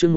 chương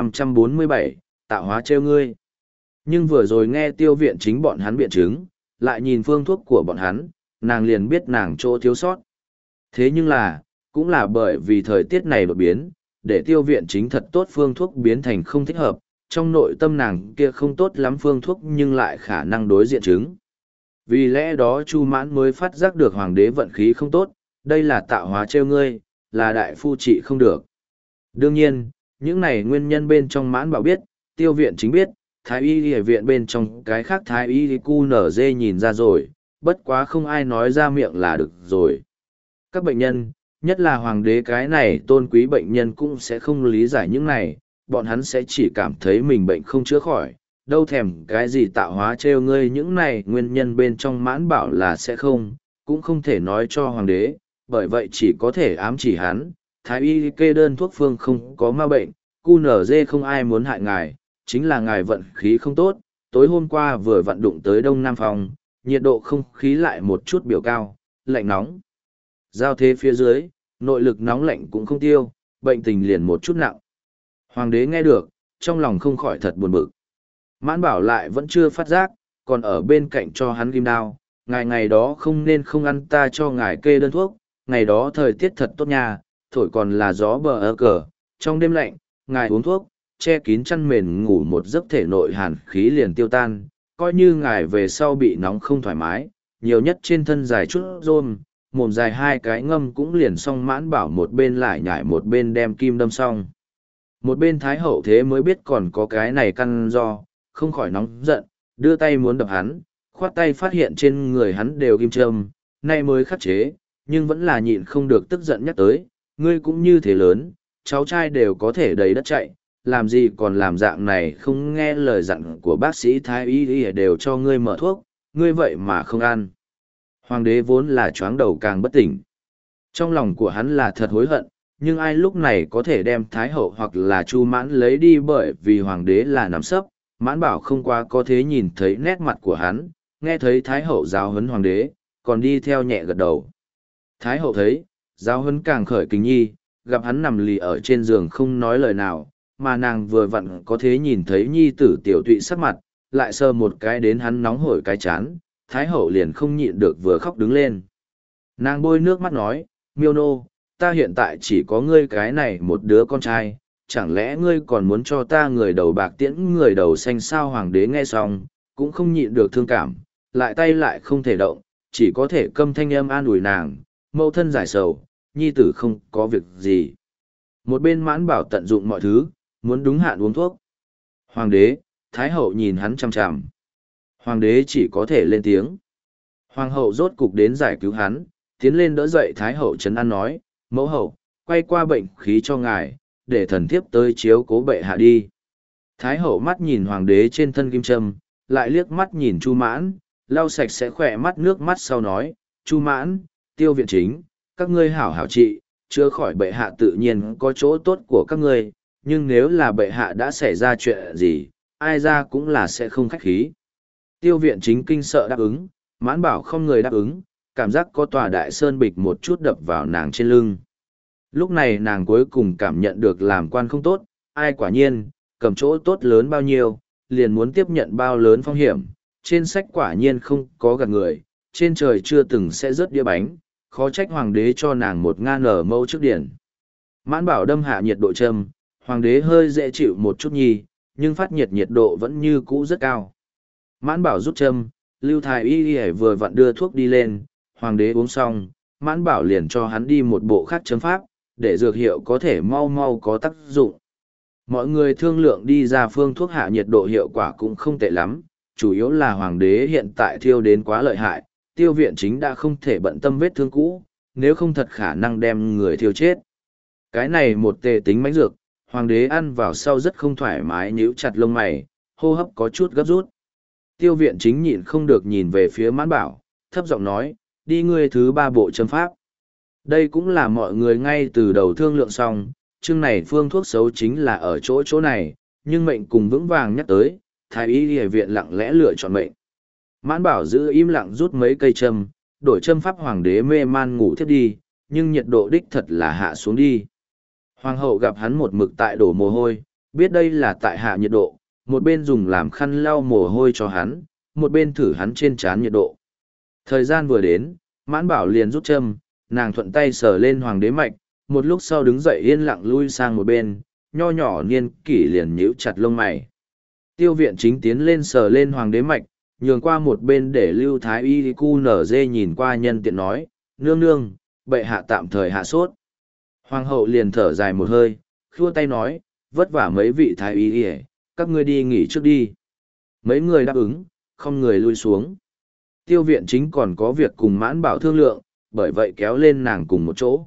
1547, tạo hóa trêu ngươi. Nhưng vừa rồi nghe tiêu viện chính bọn hắn biện chứng, lại nhìn phương thuốc của bọn hắn, nàng liền biết nàng chỗ thiếu sót. Thế nhưng là, cũng là bởi vì thời tiết này đột biến, để tiêu viện chính thật tốt phương thuốc biến thành không thích hợp, trong nội tâm nàng kia không tốt lắm phương thuốc nhưng lại khả năng đối diện chứng. Vì lẽ đó Chu Mãn mới phát giác được hoàng đế vận khí không tốt, đây là tạo hóa trêu ngươi, là đại phu trị không được. Đương nhiên, những này nguyên nhân bên trong Mãn Bảo biết, tiêu viện chính biết, thái y y viện bên trong cái khác thái y cu nở dê nhìn ra rồi, bất quá không ai nói ra miệng là được rồi. Các bệnh nhân, nhất là hoàng đế cái này tôn quý bệnh nhân cũng sẽ không lý giải những này, bọn hắn sẽ chỉ cảm thấy mình bệnh không chữa khỏi, đâu thèm cái gì tạo hóa trêu ngươi những này nguyên nhân bên trong Mãn Bảo là sẽ không, cũng không thể nói cho hoàng đế, bởi vậy chỉ có thể ám chỉ hắn, thái y kê đơn thuốc phương không có ma bệnh, cu nở dê không ai muốn hại ngài, chính là ngài vận khí không tốt, tối hôm qua vừa vận đụng tới đông nam phòng, nhiệt độ không khí lại một chút biểu cao, lạnh nóng. Giao thế phía dưới, nội lực nóng lạnh cũng không tiêu, bệnh tình liền một chút nặng. Hoàng đế nghe được, trong lòng không khỏi thật buồn bực. Mãn Bảo lại vẫn chưa phát giác, còn ở bên cạnh cho hắn ghim đao, ngày đó không nên không ăn ta cho ngài kê đơn thuốc, ngày đó thời tiết thật tốt nha, thổi còn là gió bờ ơ cờ, trong đêm lạnh, ngài uống thuốc, che kín chăn mền ngủ một giấc thể nội hàn khí liền tiêu tan, coi như ngài về sau bị nóng không thoải mái, nhiều nhất trên thân dài chút rôm, mồm dài hai cái ngâm cũng liền xong. Mãn Bảo một bên lại nhảy một bên đem kim đâm xong. Một bên Thái Hậu thế mới biết còn có cái này căn do, không khỏi nóng giận, đưa tay muốn đập hắn, khoát tay phát hiện trên người hắn đều kim châm, nay mới khắc chế, nhưng vẫn là nhịn không được tức giận nhắc tới, ngươi cũng như thế lớn, cháu trai đều có thể đầy đất chạy, làm gì còn làm dạng này không nghe lời dặn của bác sĩ thái y đều cho ngươi mở thuốc, ngươi vậy mà không ăn. Hoàng đế vốn là choáng đầu càng bất tỉnh. Trong lòng của hắn là thật hối hận, nhưng ai lúc này có thể đem Thái Hậu hoặc là Chu Mãn lấy đi, bởi vì Hoàng đế là nằm sấp, Mãn Bảo không quá có thế nhìn thấy nét mặt của hắn, nghe thấy Thái Hậu giáo huấn Hoàng đế, còn đi theo nhẹ gật đầu. Thái Hậu thấy, giáo huấn càng khởi kính nhi, gặp hắn nằm lì ở trên giường không nói lời nào, mà nàng vừa vặn có thế nhìn thấy nhi tử tiểu tụy sắc mặt, lại sờ một cái đến hắn nóng hổi cái chán, Thái Hậu liền không nhịn được vừa khóc đứng lên. Nàng bôi nước mắt nói, Miêu nô, ta hiện tại chỉ có ngươi cái này một đứa con trai, chẳng lẽ ngươi còn muốn cho ta người đầu bạc tiễn người đầu xanh sao? Hoàng đế nghe xong, cũng không nhịn được thương cảm, lại tay lại không thể động, chỉ có thể câm thanh âm an ủi nàng, mẫu thân giải sầu, nhi tử không có việc gì. Một bên Mãn Bảo tận dụng mọi thứ, muốn đúng hạn uống thuốc. Hoàng đế, Thái Hậu nhìn hắn chằm chằm. Hoàng đế chỉ có thể lên tiếng. Hoàng hậu rốt cục đến giải cứu hắn, tiến lên đỡ dậy Thái Hậu trấn an nói, mẫu hậu, quay qua bệnh khí cho ngài, để thần thiếp tới chiếu cố bệ hạ đi. Thái Hậu mắt nhìn Hoàng đế trên thân kim châm, lại liếc mắt nhìn Chu Mãn, lau sạch sẽ khỏe mắt nước mắt sau nói, Chu Mãn, Tiêu viện chính, các ngươi hảo hảo trị, chữa khỏi bệ hạ tự nhiên có chỗ tốt của các ngươi, nhưng nếu là bệ hạ đã xảy ra chuyện gì, ai ra cũng là sẽ không khách khí. Tiêu viện chính kinh sợ đáp ứng, Mãn Bảo không người đáp ứng, cảm giác có tòa đại sơn bịch một chút đập vào nàng trên lưng. Lúc này nàng cuối cùng cảm nhận được làm quan không tốt, ai quả nhiên, cầm chỗ tốt lớn bao nhiêu, liền muốn tiếp nhận bao lớn phong hiểm, trên sách quả nhiên không có gạt người, trên trời chưa từng sẽ rớt đĩa bánh, khó trách hoàng đế cho nàng 1.000 mâu trước điển. Mãn Bảo đâm hạ nhiệt độ châm, hoàng đế hơi dễ chịu một chút nhi, nhưng phát nhiệt độ vẫn như cũ rất cao. Mãn Bảo rút châm, Lưu Thái Y vừa vặn đưa thuốc đi lên, hoàng đế uống xong, Mãn Bảo liền cho hắn đi một bộ khác chấm pháp, để dược hiệu có thể mau mau có tác dụng. Mọi người thương lượng đi ra phương thuốc hạ nhiệt độ hiệu quả cũng không tệ lắm, chủ yếu là hoàng đế hiện tại thiêu đến quá lợi hại, Tiêu viện chính đã không thể bận tâm vết thương cũ, nếu không thật khả năng đem người thiêu chết. Cái này một tề tính mãnh dược, hoàng đế ăn vào sau rất không thoải mái, nhíu chặt lông mày, hô hấp có chút gấp rút. Tiêu viện chính nhịn không được nhìn về phía Mãn Bảo, thấp giọng nói, đi ngươi thứ 3 bộ châm pháp. Đây cũng là mọi người ngay từ đầu thương lượng xong, chương này phương thuốc xấu chính là ở chỗ này, nhưng mệnh cùng vững vàng nhắc tới, thái y y viện lặng lẽ lựa chọn mệnh. Mãn Bảo giữ im lặng rút mấy cây châm, đổi châm pháp, hoàng đế mê man ngủ thiếp đi, nhưng nhiệt độ đích thật là hạ xuống đi. Hoàng hậu gặp hắn một mực tại đổ mồ hôi, biết đây là tại hạ nhiệt độ, một bên dùng làm khăn lau mồ hôi cho hắn, một bên thử hắn trên trán nhiệt độ. Thời gian vừa đến, Mãn Bảo liền rút châm, nàng thuận tay sờ lên hoàng đế mạch, một lúc sau đứng dậy yên lặng lui sang một bên, nho nhỏ niên kỷ liền nhíu chặt lông mày. Tiêu Viện Chính tiến lên sờ lên hoàng đế mạch, nhường qua một bên để Lưu Thái Y cu nở dê nhìn qua nhân tiện nói, nương nương, bệ hạ tạm thời hạ sốt. Hoàng hậu liền thở dài một hơi, khua tay nói, vất vả mấy vị Thái Y, các ngươi đi nghỉ trước đi. Mấy người đáp ứng, không người lui xuống. Tiêu Viện Chính còn có việc cùng Mãn Bảo thương lượng, bởi vậy kéo lên nàng cùng một chỗ.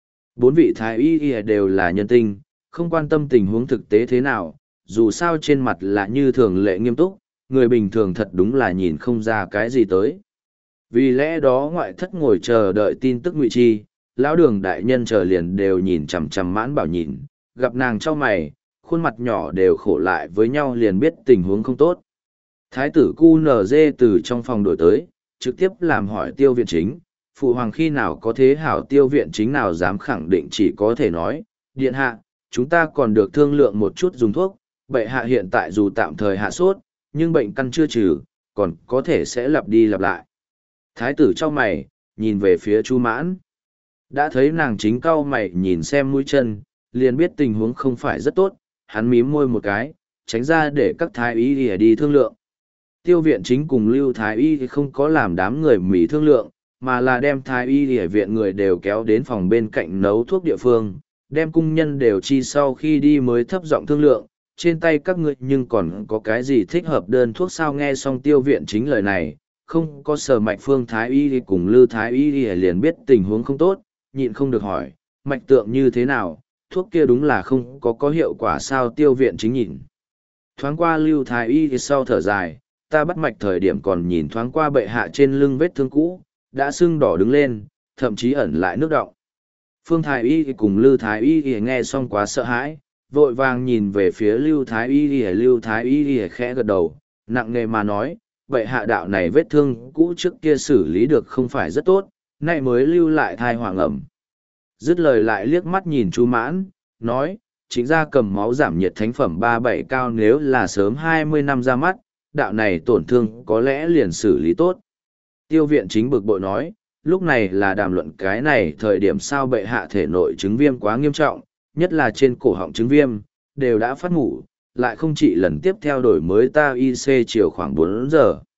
4 vị Thái Y đều là nhân tinh, không quan tâm tình huống thực tế thế nào, dù sao trên mặt là như thường lệ nghiêm túc, người bình thường thật đúng là nhìn không ra cái gì tới. Vì lẽ đó ngoại thất ngồi chờ đợi tin tức Ngụy Chi, lão Đường đại nhân chờ liền đều nhìn chằm chằm Mãn Bảo nhìn, gặp nàng cho mày, khuôn mặt nhỏ đều khổ lại với nhau liền biết tình huống không tốt. Thái tử cu nở dê từ trong phòng đổi tới, trực tiếp làm hỏi Tiêu Viện Chính, phụ hoàng khi nào có thế hảo. Tiêu Viện Chính nào dám khẳng định, chỉ có thể nói, điện hạ, chúng ta còn được thương lượng một chút dùng thuốc, bệ hạ hiện tại dù tạm thời hạ sốt, nhưng bệnh căn chưa trừ, còn có thể sẽ lặp đi lặp lại. Thái tử trong mày, nhìn về phía Chu Mãn. Đã thấy nàng chính cau mày nhìn xem mũi chân, liền biết tình huống không phải rất tốt, hắn mím môi một cái, tránh ra để các thái y đi thương lượng. Tiêu Viện Chính cùng Lưu Thái Y không có làm đám người Mỹ thương lượng, mà là đem Thái Y ở viện người đều kéo đến phòng bên cạnh nấu thuốc địa phương, đem cung nhân đều chi sau khi đi mới thấp giọng thương lượng, trên tay các ngươi nhưng còn có cái gì thích hợp đơn thuốc sao. Nghe xong Tiêu Viện Chính lời này, không có Sở Mạch Phương Thái Y cùng Lưu Thái Y liền biết tình huống không tốt, nhịn không được hỏi, mạch tượng như thế nào, thuốc kia đúng là không có hiệu quả sao. Tiêu Viện Chính nhìn thoáng qua Lưu Thái Y thì sau thở dài, ta bắt mạch thời điểm còn nhìn thoáng qua bệ hạ trên lưng vết thương cũ, đã sưng đỏ đứng lên, thậm chí ẩn lại nước đọng. Phương Thái Y cùng Lưu Thái Y nghe xong quá sợ hãi, vội vàng nhìn về phía Lưu Thái Y khẽ gật đầu, nặng nề mà nói, bệ hạ đạo này vết thương cũ trước kia xử lý được không phải rất tốt, nay mới lưu lại thai hoàng ẩm. Dứt lời lại liếc mắt nhìn Chu Mãn, nói, chính ra cầm máu giảm nhiệt thánh phẩm 37 cao, nếu là sớm 20 năm ra mắt, đạo này tổn thương có lẽ liền xử lý tốt. Tiêu Viện Chính bực bội nói, lúc này là đàm luận cái này thời điểm sao bệ hạ thể nội chứng viêm quá nghiêm trọng, nhất là trên cổ họng chứng viêm, đều đã phát ngủ, lại không chỉ lần tiếp theo đổi mới ta IC chiều khoảng 4 giờ.